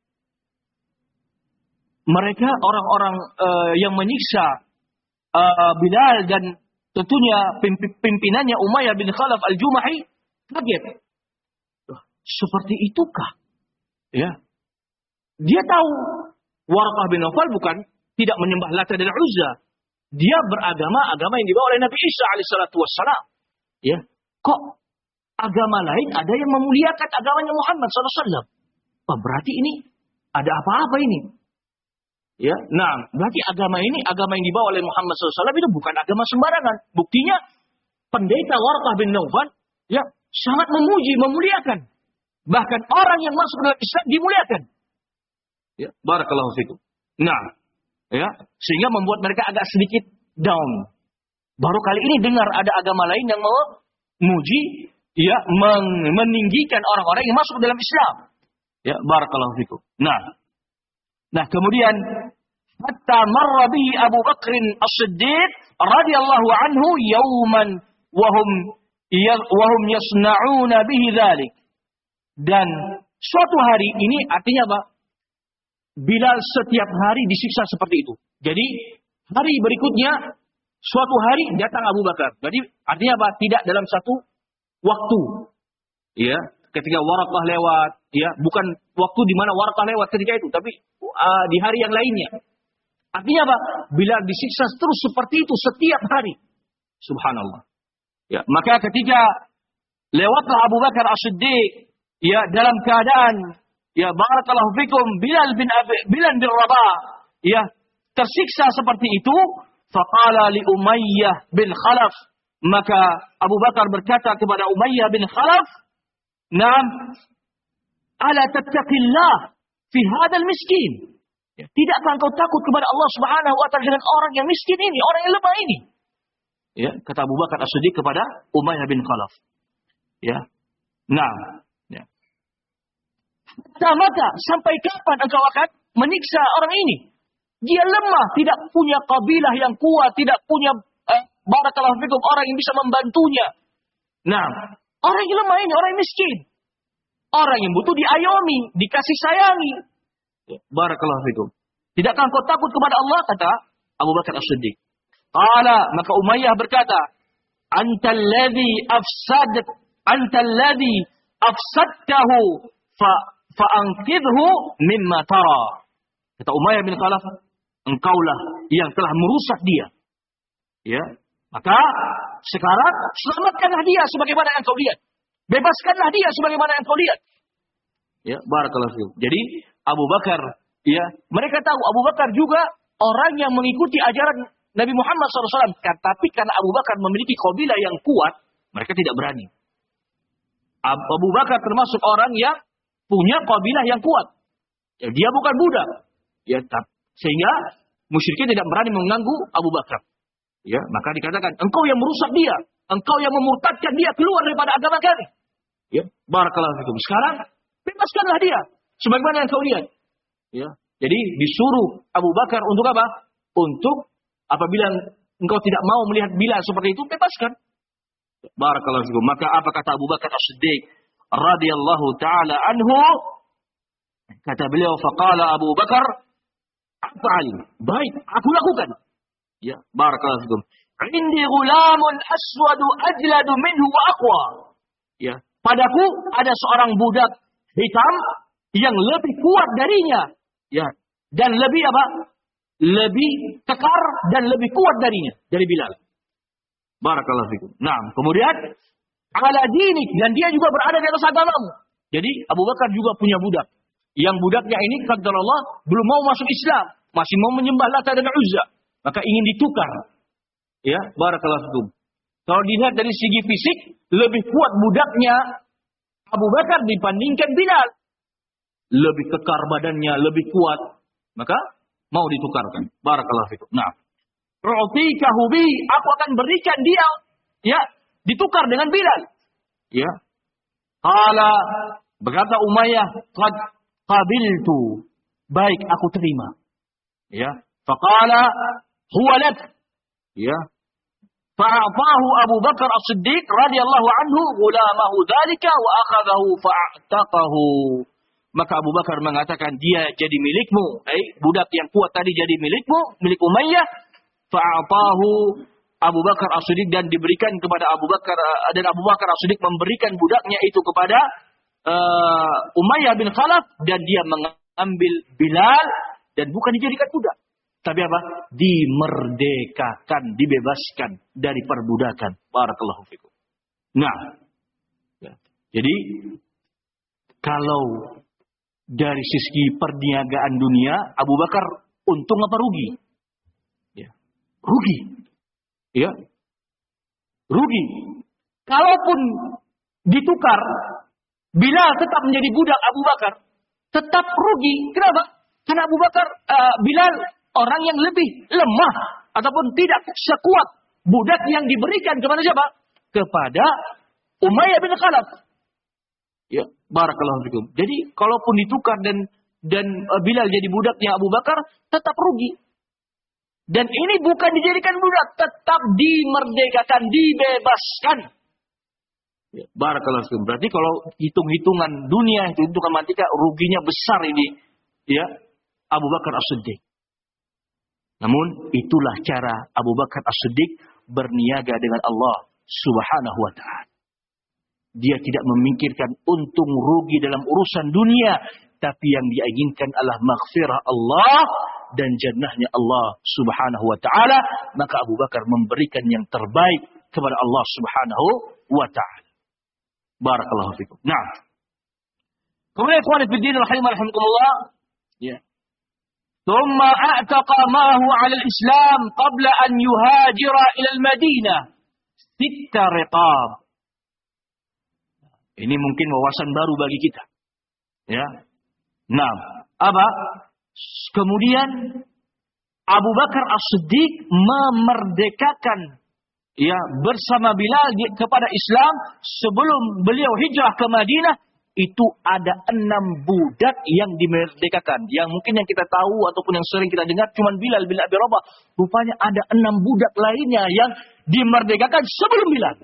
[SPEAKER 1] mereka orang-orang uh, yang menyiksa uh, Bilal dan tentunya pimpinannya Umayyah bin Khalaf al-Jumahi kaget. Seperti itukah? Ya. Dia tahu Waraqah bin Naufal bukan tidak menyembah Lata dan Uzza. Dia beragama agama yang dibawa oleh Nabi Isa alaihissalatu wassalam. Ya. Kok agama lain ada yang memuliakan agamanya Muhammad sallallahu alaihi wasallam? Oh, berarti ini ada apa-apa ini? Ya, nah, berarti agama ini, agama yang dibawa oleh Muhammad sallallahu alaihi wasallam itu bukan agama sembarangan. Buktinya, pendeta Waraqah bin Naufal, ya, sangat memuji, memuliakan. Bahkan orang yang masuk dalam Islam dimuliakan. Ya, barakallahu fikum. Nah, ya, sehingga membuat mereka agak sedikit down. Baru kali ini dengar ada agama lain yang memuji, ya, meninggikan orang-orang yang masuk dalam Islam. Ya, barakallahu fikum. Nah, Nah, kemudian hatta marra bihi Abu Bakr As-Siddiq radhiyallahu anhu yauman wa hum wa hum yasna'una bihi dzalik. Dan suatu hari ini artinya apa? Bilal setiap hari disiksa seperti itu. Jadi hari berikutnya suatu hari datang Abu Bakar. Jadi artinya apa? Tidak dalam satu waktu. Ya, ketika Waraqah lewat, ya, bukan waktu di mana Waraqah lewat ketika itu, tapi uh, di hari yang lainnya. Artinya apa? Bilal disiksa terus seperti itu setiap hari. Subhanallah. Ya, maka ketika lewatlah Abu Bakar As-Siddiq, ya, dalam keadaan, ya, barakallahu fikum, Bilal bin Abi, Bilal bin Rabah, ya, tersiksa seperti itu, faqala li Umayyah bin Khalaf, maka Abu Bakar berkata kepada Umayyah bin Khalaf, "Naam, ala tattaqillah fi hadzal miskin." Ya, tidakkah engkau takut kepada Allah Subhanahu wa taala dengan orang yang miskin ini, orang yang lemah ini? Ya, kata Abu Bakar As-Siddiq kepada Umayyah bin Khalaf. Ya. Nah, ya. Maka sampai kapan engkau akan menyiksa orang ini? Dia lemah, tidak punya kabilah yang kuat, tidak punya eh, barakallahu fikum, orang yang bisa membantunya. Nah, orang yang lemah ini, orang yang miskin. Orang yang butuh diayomi, dikasih sayangi. Ya, barakallahu fikum. Tidakkah engkau takut kepada Allah? Kata Abu Bakar As-Siddiq. Qala, maka Umayyah berkata, Antal ladzi afsadat, antal ladzi afsadtahu fa fa'anqidhu mimma tara. Kata Umayyah bin Khalaf, engkaulah yang telah merusak dia. Ya, maka sekarang selamatkanlah dia sebagaimana yang kau lihat. Bebaskanlah dia sebagaimana yang kau lihat. Ya, barakallahu fiikum. Jadi Abu Bakar, ya, mereka tahu Abu Bakar juga orang yang mengikuti ajaran Nabi Muhammad shallallahu alaihi wasallam. Tapi karena Abu Bakar memiliki kabilah yang kuat, mereka tidak berani. Abu Bakar termasuk orang yang punya kabilah yang kuat. Ya, dia bukan budak. Ya, sehingga musyrikin tidak berani mengganggu Abu Bakar. Ya, maka dikatakan, engkau yang merusak dia, engkau yang memurtadkan dia keluar daripada agama kami. Ya, barakallahu fikum. Sekarang bebaskanlah dia sebagaimana yang kau lihat. Ya. Jadi disuruh Abu Bakar untuk apa? Untuk apabila engkau tidak mau melihat Bilal seperti itu, bebaskan. Barakallahu fikum. Maka apa kata Abu Bakar As-Siddiq radhiyallahu taala anhu? Kata beliau, faqala Abu Bakar, af'al. Baik, aku lakukan. Ya, barakallahu fikum. Indi ghulamun aswadu ajladu minhu wa aqwa. Ya, padaku ada seorang budak hitam yang lebih kuat darinya. Ya, dan lebih apa? Lebih kekar dan lebih kuat darinya, dari Bilal. Barakallahu fikum. Nah, kemudian ala dinik, dan dia juga berada di atas agamamu. Jadi Abu Bakar juga punya budak. Yang budaknya ini kata Allah belum mau masuk Islam, masih mau menyembah Lata dan Uzza, maka ingin ditukar. Ya, barakallahu fikum. Kalau dilihat dari segi fisik, lebih kuat budaknya Abu Bakar dibandingkan Bilal. Lebih kekar badannya, lebih kuat. Maka mau ditukarkan. Barakallahu fikum. Nah, Ru'tikahu bi, aku akan berikan dia, ya, ditukar dengan Bilal. Ya. Qala, berkata Umayyah, qad qabiltu. Baik, aku terima. Ya. Faqala huwa lak. Ya. Fa'atahu Abu Bakar As-Siddiq radhiyallahu anhu gulamahu dzalika wa akhadahu fa'taqahu. Maka Abu Bakar mengatakan, dia jadi milikmu. Eh, budak yang kuat tadi jadi milikmu, milik Umayyah. Fa'atahu Abu Bakar As-Siddiq, dan diberikan kepada Abu Bakar, dan Abu Bakar As-Siddiq memberikan budaknya itu kepada uh, Umayyah bin Khalaf, dan dia mengambil Bilal dan bukan dijadikan budak, tapi apa? Dimerdekakan, dibebaskan dari perbudakan. Barakallahu fikum. Nah, ya. Jadi kalau dari sisi perniagaan dunia, Abu Bakar untung apa rugi? Ya. Rugi. Ya. Rugi. Kalaupun ditukar, Bilal tetap menjadi budak Abu Bakar, tetap rugi. Kenapa? Karena Abu Bakar, uh, Bilal orang yang lebih lemah ataupun tidak sekuat budak yang diberikan kepada siapa? Kepada Umayyah bin Khalaf. Ya, barakallahu fikum. Jadi kalaupun ditukar dan dan uh, Bilal jadi budaknya Abu Bakar, tetap rugi. Dan ini bukan dijadikan budak, tetap dimerdekakan, dibebaskan. Ya, barakallahu fikum. Berarti kalau hitung-hitungan dunia, hitung-hitungan matematika, ruginya besar ini, ya, Abu Bakar As-Siddiq. Namun itulah cara Abu Bakar As-Siddiq berniaga dengan Allah Subhanahu wa taala. Dia tidak memikirkan untung rugi dalam urusan dunia, tapi yang dia inginkan adalah maghfirah Allah dan jannahnya Allah Subhanahu wa taala. Maka Abu Bakar memberikan yang terbaik kepada Allah Subhanahu wa taala. Barakallahu fikum. Nah. Kemudian ikhwan fillah rahimakumullah, ya. ثم أعتق معه على الإسلام قبل أن يهاجر إلى المدينة ست رقاب. Ini mungkin wawasan baru bagi kita. Ya. Nah, apa? Kemudian Abu Bakar As-Siddiq memerdekakan, ya, bersama Bilal di, kepada Islam sebelum beliau hijrah ke Madinah. Itu ada enam budak yang dimerdekakan. Yang mungkin yang kita tahu ataupun yang sering kita dengar cuma Bilal bin Abi Rabah. Rupanya ada enam budak lainnya yang dimerdekakan sebelum Bilal.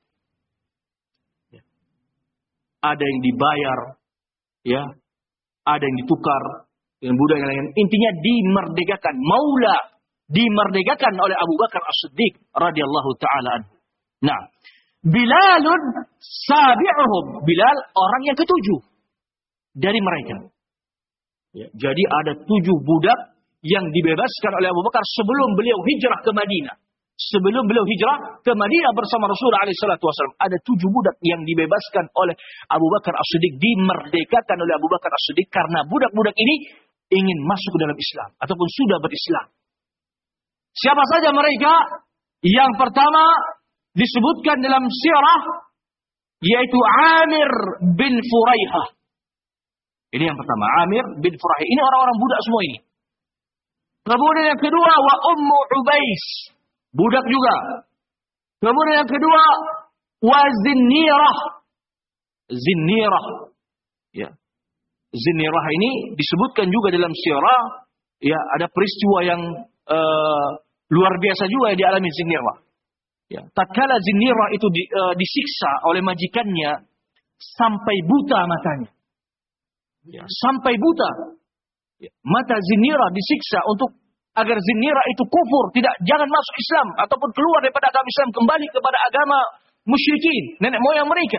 [SPEAKER 1] Ada yang dibayar, ya, ada yang ditukar dengan budak yang lain. Intinya dimerdekakan, maula, dimerdekakan oleh Abu Bakar As-Siddiq radhiyallahu taala anhu. Nah, Bilalun sabi'uhum, Bilal orang yang ketujuh dari mereka. Ya, jadi ada tujuh budak yang dibebaskan oleh Abu Bakar sebelum beliau hijrah ke Madinah. Sebelum beliau hijrah ke Madinah bersama Rasulullah alaihi salatu wasallam, ada tujuh budak yang dibebaskan oleh Abu Bakar As-Siddiq, dimerdekakan oleh Abu Bakar As-Siddiq karena budak-budak ini ingin masuk ke dalam Islam ataupun sudah berislam. Siapa saja mereka? Yang pertama disebutkan dalam sirah, yaitu Amir bin Furaihah. Ini yang pertama, Amir bin Furaihah. Ini orang-orang budak semua ini. Kemudian yang kedua, wa Ummu Ubais, budak juga. Kemudian yang kedua, wa Zinnirah, Zinnirah. Ya. Zinnirah ini disebutkan juga dalam sirah, ya, ada peristiwa yang uh, luar biasa juga yang dialami Zinnirah. Ya, tatkala Zinnirah itu di, uh, disiksa oleh majikannya sampai buta matanya. Ya, sampai buta. Ya, mata Zinnirah disiksa untuk agar Zinnirah itu kufur, tidak jangan masuk Islam ataupun keluar daripada agama Islam, kembali kepada agama musyrikin, nenek moyang mereka.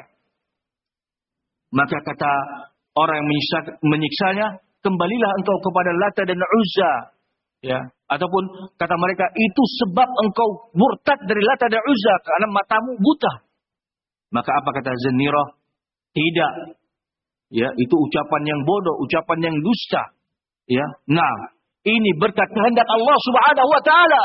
[SPEAKER 1] Maka kata orang yang menyiksa, menyiksanya, kembalilah engkau kepada Lata dan Uzza. Ya, ataupun kata mereka, itu sebab engkau murtad dari Lata dan Uzza karena matamu buta. Maka apa kata Zinnirah? Tidak. Ya, itu ucapan yang bodoh, ucapan yang dusta. Ya, nah, ini berkat kehendak Allah Subhanahu wa taala.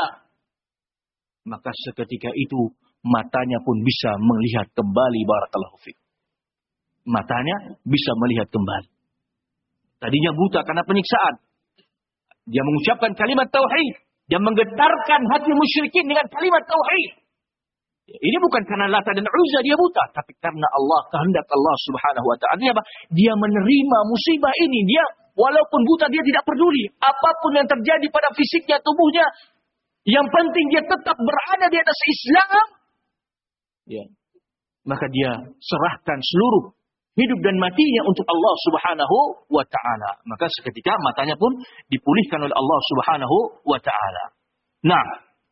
[SPEAKER 1] Maka seketika itu matanya pun bisa melihat kembali, barakallahu fiik. Matanya bisa melihat kembali. Tadinya buta karena penyiksaan. Dia mengucapkan kalimat tauhid, dia menggetarkan hati musyrikin dengan kalimat tauhid. Ini bukan karena Lata dan Uzza dia buta, tapi karena Allah, kehendak Allah Subhanahu wa taala. Artinya apa? Dia menerima musibah ini. Dia walaupun buta dia tidak peduli apapun yang terjadi pada fisiknya, tubuhnya. Yang penting dia tetap berada di atas Islam. Ya. Maka dia serahkan seluruh hidup dan matinya untuk Allah Subhanahu wa taala. Maka seketika matanya pun dipulihkan oleh Allah Subhanahu wa taala. Nah,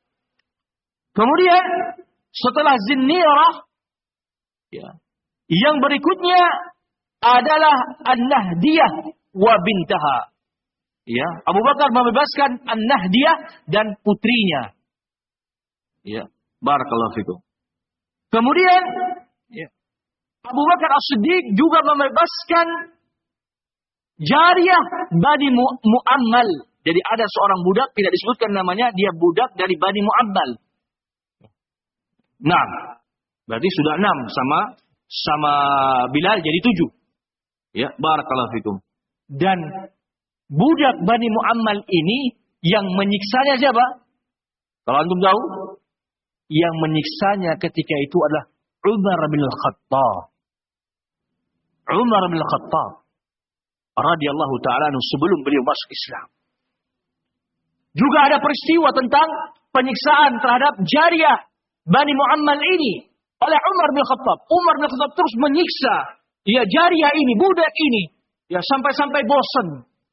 [SPEAKER 1] kemudian setelah Zinnirah, ya, yang berikutnya adalah An-Nahdiyah wa bintaha. Ya, Abu Bakar membebaskan An-Nahdiyah dan putrinya. Ya, barakallahu fikum. Kemudian, ya, Abu Bakar As-Siddiq juga membebaskan Jariyah Bani Mu- Mu'ammal. Jadi ada seorang budak, tidak disebutkan namanya, dia budak dari Bani Mu'ammal. Nah, berarti sudah enam sama sama Bilal jadi tujuh. Ya, barakallahu fikum. Dan budak Bani Mu'ammal ini yang menyiksanya siapa? Kalau antum tahu, yang menyiksanya ketika itu adalah Umar bin Khattab. Umar bin Khattab radhiyallahu taala anhu sebelum beliau masuk Islam. Juga ada peristiwa tentang penyiksaan terhadap Jariyah Bani Mu'ammal ini oleh Umar bin Khattab. Umar bin Khattab terus menyiksa ya Jariyah ini, budak ini, ya sampai-sampai bosan.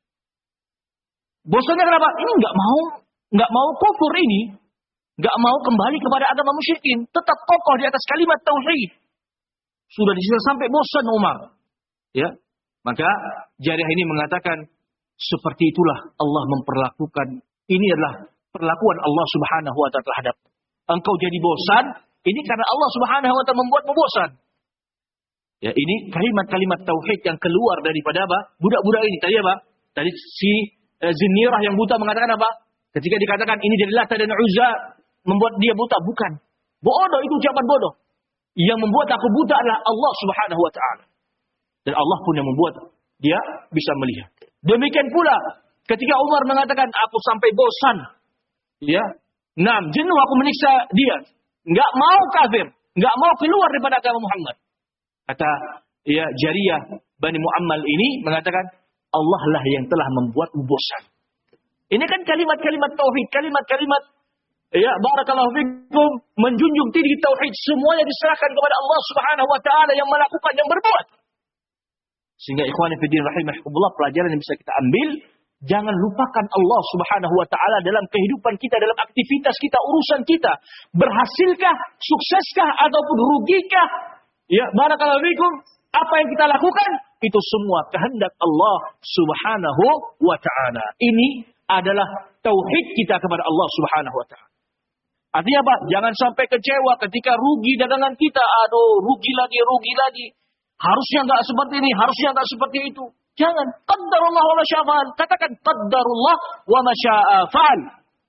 [SPEAKER 1] Bosannya kenapa? Ini nggak mau, nggak mau kufur ini, nggak mau kembali kepada agama musyrikin, tetap kokoh di atas kalimat tauhid. Sudah disiksa sampai bosan Umar. Ya, maka Jariyah ini mengatakan seperti itulah Allah memperlakukan. Ini adalah perlakuan Allah Subhanahu wa taala terhadap engkau jadi bosan, ini karena Allah Subhanahu wa taala membuatmu bosan. Ya, ini kalimat-kalimat tauhid yang keluar daripada apa? Budak-budak ini. Tadi apa? Tadi si eh, Zinnirah yang buta mengatakan apa? Ketika dikatakan ini dari Lata dan Uzza membuat dia buta, bukan. Bodoh, itu ucapan bodoh. Yang membuat aku buta adalah Allah Subhanahu wa taala. Dan Allah pun yang membuat dia bisa melihat. Demikian pula ketika Umar mengatakan aku sampai bosan. Ya. Nah, jenuh aku menyiksa dia. Enggak mau kafir, enggak mau keluar daripada agama Muhammad. Kata ya Jariyah Bani Mu'ammal ini mengatakan Allah lah yang telah membuatmu bosan. Ini kan kalimat-kalimat tauhid, kalimat-kalimat ya barakallahu fikum menjunjung tinggi tauhid, semuanya diserahkan kepada Allah Subhanahu wa taala yang melakukan, yang berbuat. Sehingga ikhwan fillah rahimahumullah, pelajaran yang bisa kita ambil, jangan lupakan Allah Subhanahu wa taala dalam kehidupan kita, dalam aktivitas kita, urusan kita. Berhasilkah, sukseskah ataupun rugikah? Ya, barakallahu fikum, apa yang kita lakukan itu semua kehendak Allah Subhanahu wa taala. Ini adalah tauhid kita kepada Allah Subhanahu wa taala. Artinya apa? Jangan sampai kecewa ketika rugi dagangan kita. Aduh, rugi lagi, rugi lagi. Harusnya enggak seperti ini, harusnya enggak seperti itu. Jangan. Qaddarullah wa masya'afa'al. Katakan qaddarullah wa masya'afa'al.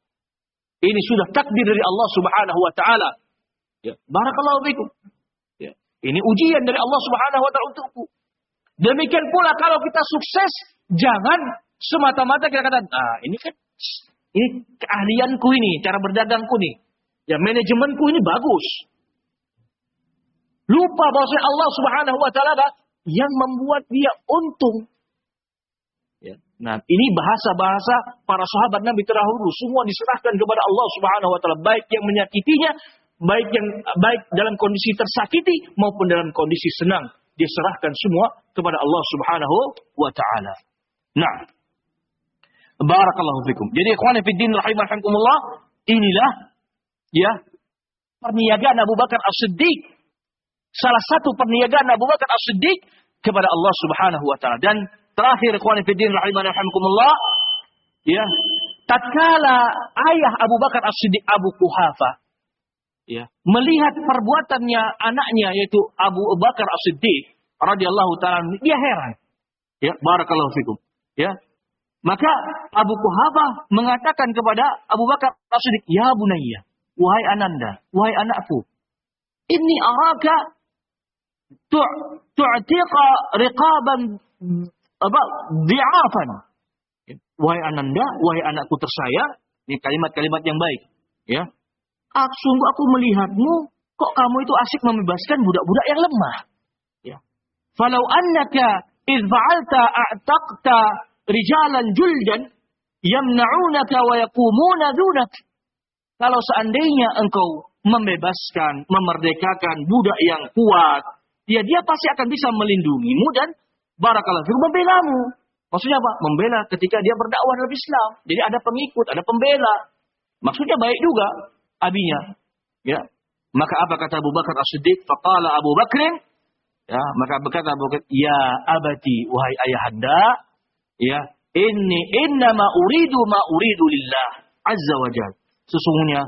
[SPEAKER 1] Ini sudah takdir dari Allah Subhanahu wa taala. Ya, barakallahu fikum. Ya, ini ujian dari Allah Subhanahu wa taala untukku. Demikian pula kalau kita sukses, jangan semata-mata kita katakan, "Ah, ini kan ini keahlianku ini, cara berdagangku nih. Ya, manajemenku ini bagus." Lupa bahwasanya Allah Subhanahu wa taala yang membuat dia untung. Ya. Nah, ini bahasa-bahasa para sahabat Nabi terdahulu, semua diserahkan kepada Allah Subhanahu wa taala, baik yang menyakitinya, baik yang baik dalam kondisi tersakiti maupun dalam kondisi senang, diserahkan semua kepada Allah Subhanahu wa taala. Nah, barakallahu fikum. Jadi ikhwani fid din rahimakumullah, inilah ya perniagaan Abu Bakar As-Siddiq. Salah satu perniagaan Abu Bakar As-Siddiq kepada Allah Subhanahu wa taala. Dan terakhir ikhwani fid din rahimakumullah, ya, tatkala ayah Abu Bakar As-Siddiq Abu Quhafah ya, melihat perbuatannya anaknya yaitu Abu Bakar As-Siddiq radhiyallahu taala, dia heran. Ya, barakallahu fikum. Ya. Maka Abu Quhafah mengatakan kepada Abu Bakar As-Siddiq, "Ya bunayya, wahai ananda, wahai anakku, inni araka tu'tiqa riqaban apa dhi'afan." Wahai ananda, wahai anakku tersayang, ini kalimat-kalimat yang baik, ya. Aku sungguh aku melihatmu, kok kamu itu asik membebaskan budak-budak yang lemah. Ya. Falau annaka idh fa'alta a'taqta rijalan juldan yamna'unaka wa yaqumuna dunak. Kalau seandainya engkau membebaskan, memerdekakan budak yang kuat, ya dia pasti akan bisa melindungimu dan barakallahu fikum membelamu. Maksudnya apa? Membela ketika dia berdakwah dalam Islam. Jadi ada pengikut, ada pembela. Maksudnya baik juga abinya. Ya. Maka apa kata Abu Bakar As-Siddiq? Faqala Abu Bakrin, ya, maka berkata Abu Bakar, "Ya abati, wahai ayahanda, ya, inni innama uridu ma uridu lillah azza wa jalla." Sesungguhnya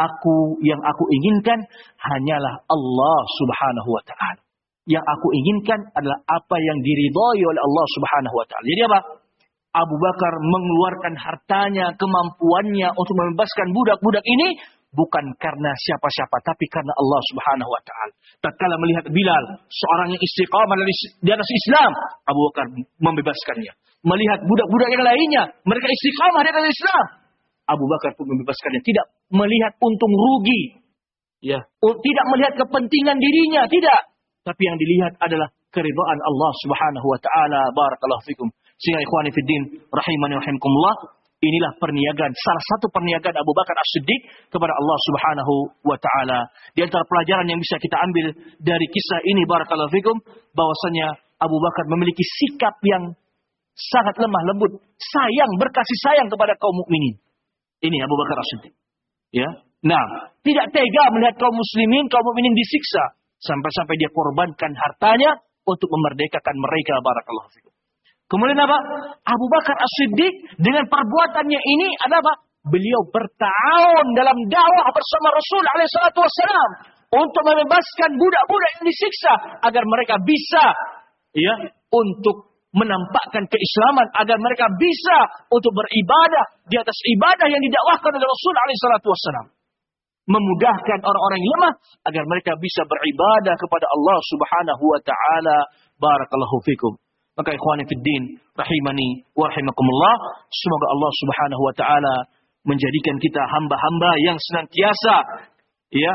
[SPEAKER 1] aku yang aku inginkan hanyalah Allah Subhanahu wa taala. Yang aku inginkan adalah apa yang diridhai oleh Allah Subhanahu wa taala. Jadi apa? Abu Bakar mengeluarkan hartanya, kemampuannya untuk membebaskan budak-budak ini bukan karena siapa-siapa, tapi karena Allah Subhanahu wa taala. Tatkala melihat Bilal, seorang yang istiqamah di atas Islam, Abu Bakar membebaskannya. Melihat budak-budak yang lainnya, mereka istiqamah di atas Islam, Abu Bakar pun membebaskannya. Tidak melihat untung rugi, ya, tidak melihat kepentingan dirinya, tidak. Tapi yang dilihat adalah keridhaan Allah Subhanahu wa taala. Barakallahu fikum. Sehingga ikhwani fiddin rahimani rahimakumullah, inilah perniagaan, salah satu perniagaan Abu Bakar As-Siddiq kepada Allah Subhanahu wa taala. Di antara pelajaran yang bisa kita ambil dari kisah ini, barakallahu fikum, bahwasanya Abu Bakar memiliki sikap yang sangat lemah lembut, sayang, berkasih sayang kepada kaum mukminin. Ini Abu Bakar As-Siddiq. Ya. Nah, tidak tega melihat kaum muslimin, kaum mukminin disiksa, sampai-sampai dia korbankan hartanya untuk memerdekakan mereka, barakallahu fikum. Kemudian apa? Abu Bakar As-Siddiq dengan perbuatannya ini adalah apa? Beliau bertahun dalam dakwah bersama Rasul alaihi salatu wassalam untuk membebaskan budak-budak yang disiksa agar mereka bisa, ya, untuk menampakkan keislaman, agar mereka bisa untuk beribadah di atas ibadah yang didakwahkan oleh Rasul alaihi salatu wassalam. Memudahkan orang-orang yang lemah agar mereka bisa beribadah kepada Allah Subhanahu wa taala. Barakallahu fikum. Maka ikhwani fiddin rahimani wa rahimakumullah, semoga Allah Subhanahu wa taala menjadikan kita hamba-hamba yang senantiasa, ya,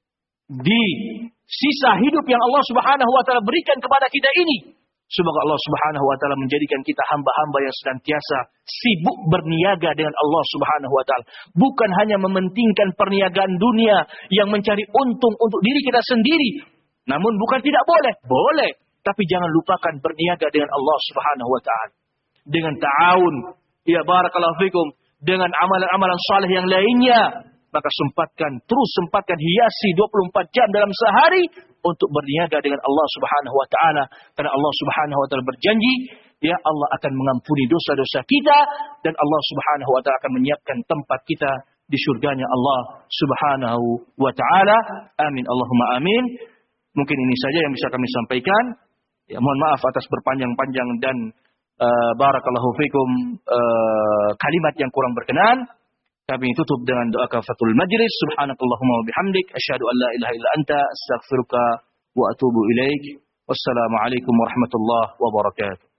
[SPEAKER 1] di sisa hidup yang Allah Subhanahu wa taala berikan kepada kita ini, semoga Allah Subhanahu wa taala menjadikan kita hamba-hamba yang senantiasa sibuk berniaga dengan Allah Subhanahu wa taala. Bukan hanya mementingkan perniagaan dunia yang mencari untung untuk diri kita sendiri. Namun bukan tidak boleh, boleh, tapi jangan lupakan berniaga dengan Allah Subhanahu wa taala. Dengan ta'awun, ya barakallahu fikum, dengan amalan-amalan saleh yang lainnya. Maka sempatkan, terus sempatkan, hiasi dua puluh empat jam dalam sehari untuk berniaga dengan Allah Subhanahu wa taala. Karena Allah Subhanahu wa taala berjanji, ya, Allah akan mengampuni dosa-dosa kita dan Allah Subhanahu wa taala akan menyiapkan tempat kita di surganya Allah Subhanahu wa taala. Amin Allahumma amin. Mungkin ini saja yang bisa kami sampaikan. Ya, mohon maaf atas berpanjang-panjang dan uh, barakallahu fikum uh, kalimat yang kurang berkenan. Kami tutup dengan doa kafaratul majlis. Subhanakallahumma wa bihamdik, asyhadu an la ilaha illa anta, astaghfiruka wa atubu ilaik. Wassalamualaikum warahmatullahi wabarakatuh.